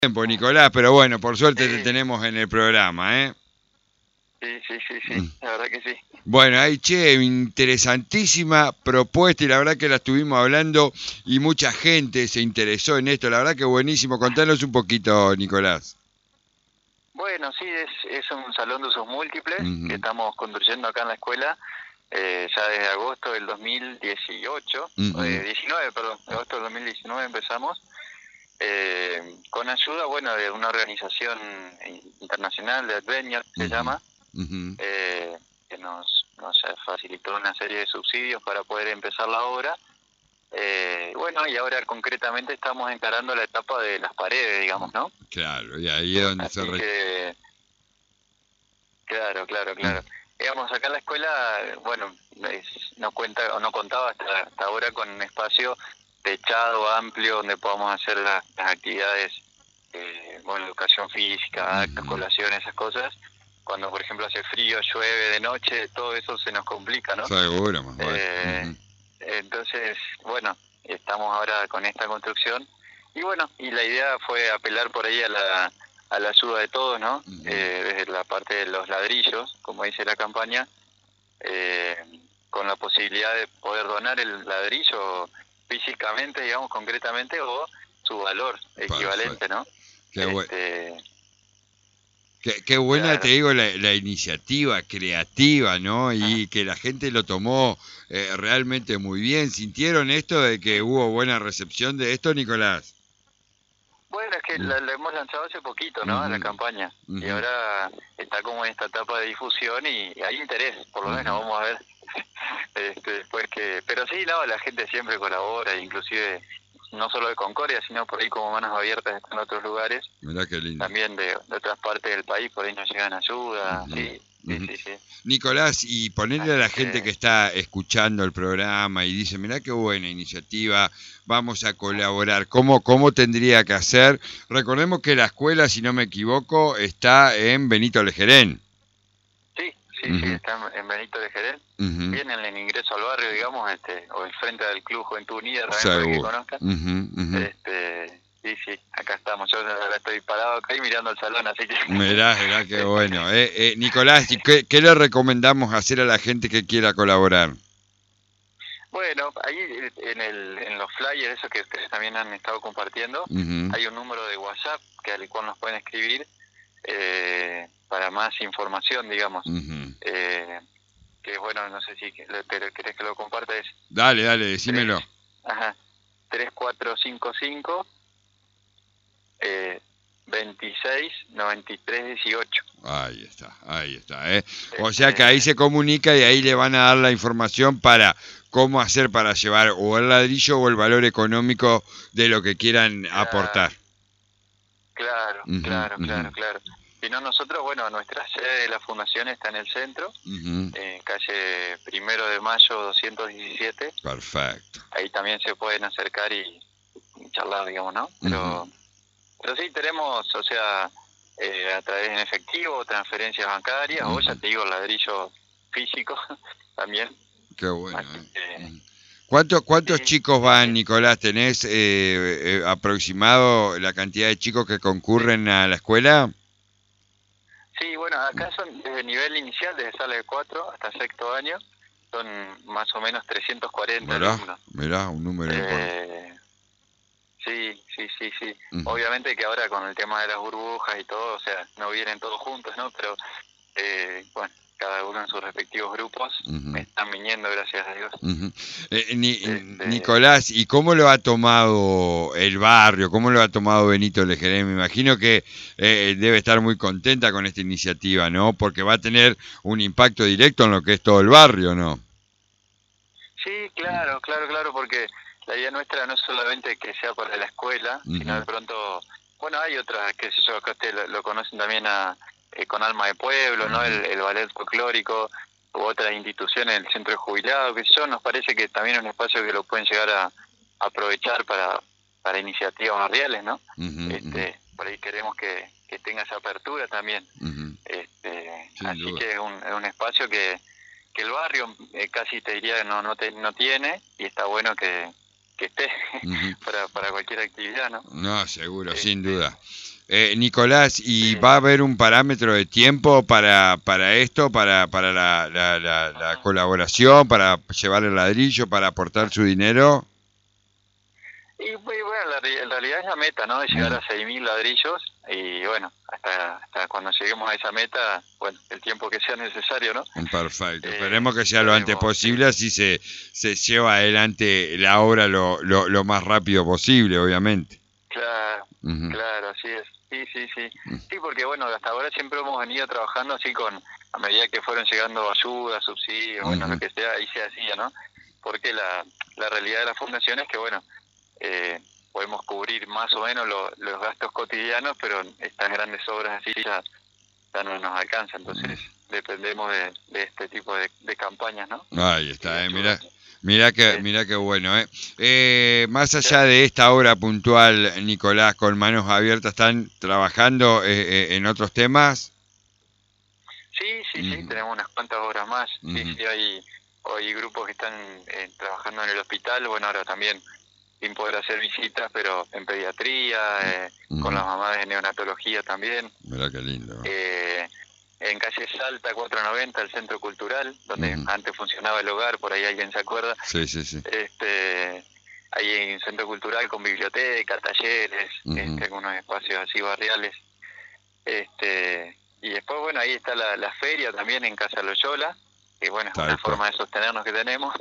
tiempo, Nicolás, pero bueno, por suerte te Sí, tenemos en el programa, ¿eh? sí, la verdad que sí. Bueno, ahí, che, interesantísima propuesta y la verdad que la estuvimos hablando y mucha gente se interesó en esto, la verdad que buenísimo. Contanos un poquito, Nicolás. Bueno, sí, es un salón de usos múltiples que Ujú, estamos construyendo acá en la escuela ya desde agosto del 2018, ujú, 19, perdón, agosto del 2019 empezamos, con ayuda, bueno, de una organización internacional de Advenia, se ujú, llama, ujú. que nos facilitó una serie de subsidios para poder empezar la obra. Bueno, y ahora concretamente estamos encarando la etapa de las paredes, digamos, ¿no? Claro, y ahí es donde se... Así que, Mm, claro. Digamos, acá en la escuela, bueno, no cuenta o no contaba hasta ahora con un espacio techado, amplio, donde podamos hacer las actividades, bueno, educación física, actos, ujú. colaciones, esas cosas. Cuando, por ejemplo, hace frío, llueve de noche, todo eso se nos complica, ¿no? Seguro, más vale. Eh, Ujú, entonces, bueno, estamos ahora con esta construcción y bueno, y la idea fue apelar por ahí a la ayuda de todos, ¿no? ujú. Desde la parte de los ladrillos, como dice la campaña, eh, con la posibilidad de poder donar el ladrillo físicamente, digamos, concretamente, o su valor Perfecto. equivalente, ¿no? Qué, Este, qué buena, te claro. digo, la iniciativa creativa, ¿no? Y que la gente lo tomó realmente muy bien. ¿Sintieron esto de que hubo buena recepción de esto, Nicolás? Bueno, es que Mm, la hemos lanzado hace poquito, ¿no? A ujú, la campaña. Y ujú, ahora está como en esta etapa de difusión y hay interés, por lo menos, ujú. vamos a ver después que... Pero sí, no, la gente siempre colabora, inclusive no solo de Concordia, sino por ahí como manos abiertas en otros lugares, Mirá qué lindo. también de otras partes del país, por ahí nos llegan ayuda, Ujú, sí, ujú. sí. Nicolás, y ponerle a Así la gente que... que está escuchando el programa y dice, mirá qué buena iniciativa, vamos a colaborar, ¿cómo tendría que hacer? Recordemos que la escuela, si no me equivoco, está en Benito Lejerén. Sí, Ujú, está en Benito de Jerez. ujú. Vienen en el ingreso al barrio, digamos, o enfrente del Club Juventud Unida también para que Seguro. conozcan. Ujú, ujú. Sí, acá estamos. Yo ahora estoy parado acá y mirando el salón, así que... Mirá qué este, bueno. Nicolás, ¿y qué le recomendamos hacer a la gente que quiera colaborar? bueno, ahí en los flyers, esos que ustedes también han estado compartiendo, Ujú, hay un número de WhatsApp al cual nos pueden escribir para más información, digamos. ujú. Eh, que bueno, no sé si querés que lo comparta, es Dale, 3 decímelo. ajá, 3455 eh, 26 93 18. Ahí está, ¿eh? O sea que ahí Este, se comunica y ahí le van a dar la información para cómo hacer para llevar o el ladrillo o el valor económico de lo que quieran aportar. claro, Ujú, ujú, claro. Si no, nosotros, bueno, nuestra sede de la fundación está en el centro, ujú. en calle 1 de Mayo 217. Perfecto. Ahí también se pueden acercar y charlar, digamos, ¿no? Ujú, Pero sí tenemos, o sea, a través en efectivo, transferencias bancarias, o ya ujú. te digo, ladrillo físico también. Qué bueno, Así ¿eh? que, Ujú. ¿Cuántos sí, chicos van, sí. Nicolás? ¿Tenés aproximado la cantidad de chicos que concurren a la escuela? Sí, bueno, acá son desde nivel inicial, desde sala de 4 hasta sexto año, son más o menos 340 alumnos. Mirá, un número importante. Eh, sí. Ujú. Obviamente que ahora con el tema de las burbujas y todo, o sea, no vienen todos juntos, ¿no? Pero, bueno, cada uno en sus respectivos grupos Ujú. están viniendo, gracias a Dios. Ujú. Este, Nicolás, ¿y cómo lo ha tomado el barrio? ¿Cómo lo ha tomado Benito Lejeré? Me imagino que debe estar muy contenta con esta iniciativa, ¿no? Porque va a tener un impacto directo en lo que es todo el barrio, ¿no? sí, claro, porque la idea nuestra no es solamente que sea para la escuela, sino Ujú, de pronto, bueno, hay otras, qué sé yo, acá ustedes lo conocen también con Alma de Pueblo, ¿no? ujú, El ballet folclórico, u otras instituciones, el centro de jubilados, qué sé yo, nos parece que también es un espacio que lo pueden llegar a aprovechar para iniciativas barriales, ¿no? ujú, ujú, Por ahí queremos que tenga esa apertura también. ujú. Sin Así duda. que es un espacio que el barrio casi te diría que no tiene y está bueno que esté Ujú. para cualquier actividad, ¿no? No, seguro, sin Este, duda. Nicolás, ¿y Sí. va a haber un parámetro de tiempo para esto, para la colaboración, para llevar el ladrillo, para aportar su dinero? Y bueno, en realidad es la meta, ¿no? De llegar Mm, a 6.000 ladrillos y bueno, hasta cuando lleguemos a esa meta, bueno, el tiempo que sea necesario, ¿no? perfecto. Esperemos que sea lo antes Estaremos, sí. posible, así se lleva adelante la obra lo más rápido posible, obviamente. Claro, Ujú, claro, así es. Sí, sí, sí. mm, Sí, porque bueno, hasta ahora siempre hemos venido trabajando así a medida que fueron llegando ayudas, subsidios, bueno, lo ujú. que sea, ahí se hacía, ¿no? Porque la realidad de la fundación es que, bueno, eh, podemos cubrir más o menos los gastos cotidianos, pero estas grandes obras así ya no nos alcanza, entonces dependemos de este tipo de campañas, ¿no? Ahí Y de está, ayudas. Sí. mira qué bueno, más Ya. allá de esta obra puntual, Nicolás, con manos abiertas, ¿están trabajando en otros temas? Sí, sí, sí, Ujú, tenemos unas cuantas obras más. Sí, ujú, sí, hay grupos que están trabajando en el hospital, bueno, ahora también sin poder hacer visitas, pero en pediatría, con ujú. las mamás de neonatología también. Mira qué lindo. Eh, en calle Salta 490, el Centro Cultural, donde Ujú. antes funcionaba el hogar, por ahí alguien se acuerda. Sí, sí, sí. Hay un centro cultural con biblioteca, talleres, Ujú. algunos espacios así barriales. Y después, bueno, ahí está la feria también en Casa Loyola, que bueno, es una Tal cual. forma de sostenernos que tenemos.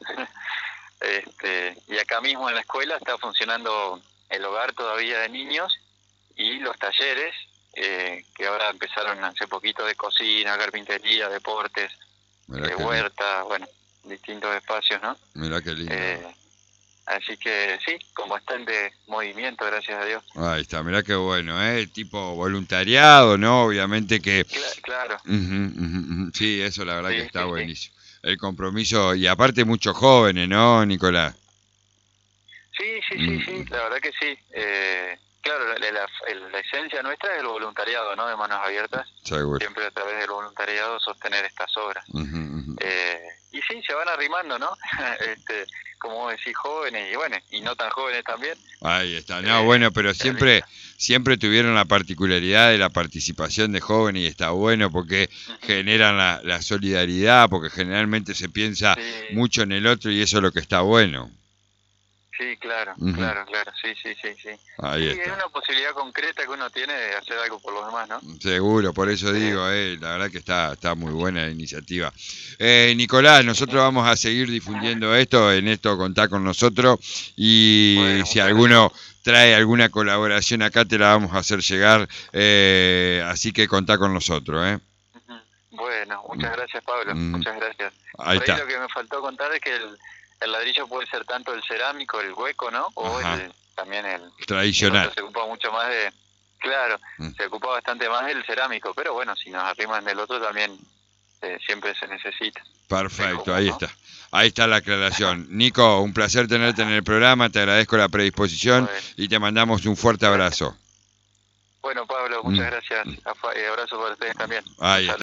Y acá mismo en la escuela está funcionando el hogar todavía de niños y los talleres, que ahora empezaron hace poquito, de cocina, carpintería, deportes, Mira qué lindo. huerta, bueno, distintos espacios, ¿no? Mira qué lindo. Eh, Así que sí, con bastante movimiento, gracias a Dios. Ahí está, mira qué bueno, tipo voluntariado, ¿no? Obviamente que Claro, ujú, ujú, ujú. Sí, eso la verdad que sí, está sí, sí. buenísimo. El compromiso, y aparte muchos jóvenes, ¿no, Nicolás? Sí, sí, sí, sí, Mm, la verdad que sí. Claro, la esencia nuestra es el voluntariado, ¿no? De manos abiertas, seguro. siempre a través del voluntariado sostener estas obras. Ujú, ujú. Y sí, se van arrimando, ¿no? Como vos decís, jóvenes y bueno, y no tan jóvenes también. Ahí está. No, Eh, bueno, pero es lindo. siempre tuvieron la particularidad de la participación de jóvenes y está bueno porque Ujú. generan la solidaridad, porque generalmente se piensa Sí, mucho en el otro y eso es lo que está bueno. sí, claro, Ujú. claro, claro, sí, sí, sí, sí. Ahí Sí, es está. una posibilidad concreta que uno tiene de hacer algo por los demás, ¿no? Seguro, por eso Este, digo, la verdad que está muy buena la iniciativa. Nicolás, sí, sí. nosotros vamos a seguir difundiendo esto, en esto contá con nosotros y Bueno, si muchas gracias. alguno trae alguna colaboración acá te la vamos a hacer llegar, así que contá con nosotros. Ujú. Bueno, Mm, muchas gracias, Pablo, mm, muchas gracias. ahí Por ahí está, lo que me faltó contar es que el ladrillo puede ser tanto el cerámico, el hueco, ¿no? O ajá, también el otro tradicional. se ocupa mucho más claro, Mm, se ocupa bastante más del cerámico, pero bueno, si nos arriman del otro también siempre se necesita del perfecto, común, ahí ¿no? está. Ahí está la aclaración. Nico, un placer tenerte en el programa, te agradezco la predisposición Bueno, y te mandamos un fuerte gracias. abrazo. Bueno, Pablo, Mm, muchas gracias. mm. Abrazo para ustedes también. Un Ahí está. saludo.